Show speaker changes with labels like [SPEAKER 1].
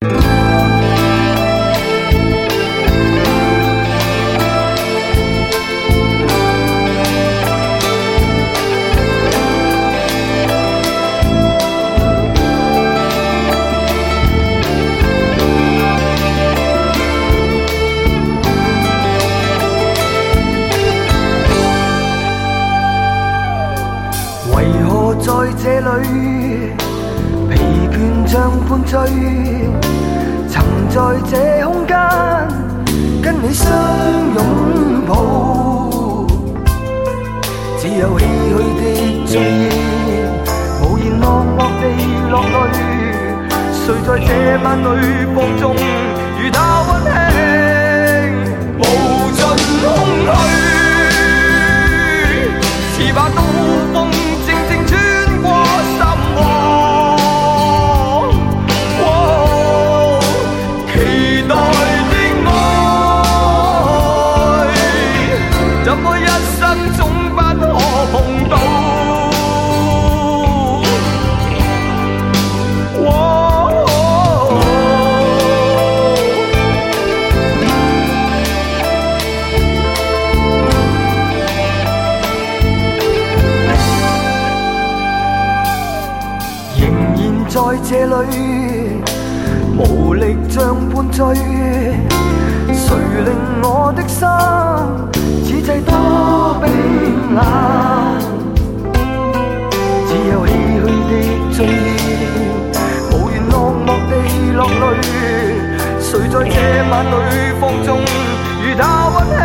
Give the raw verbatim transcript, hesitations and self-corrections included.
[SPEAKER 1] 在这里，疲倦像灌醉，曾在这空间跟你相拥抱，只有唏嘘的醉意，无言落寞地落泪，谁在这晚里放纵，如那温馨无尽空虚，似把刀锋静静穿过心窝，期待的愛，怎麼一生總不可碰到？在這裏，無力像半醉，誰令我的心此際多冰冷？只有唏噓的醉意，無緣落寞地落淚，誰在這晚裏放縱，如他溫馨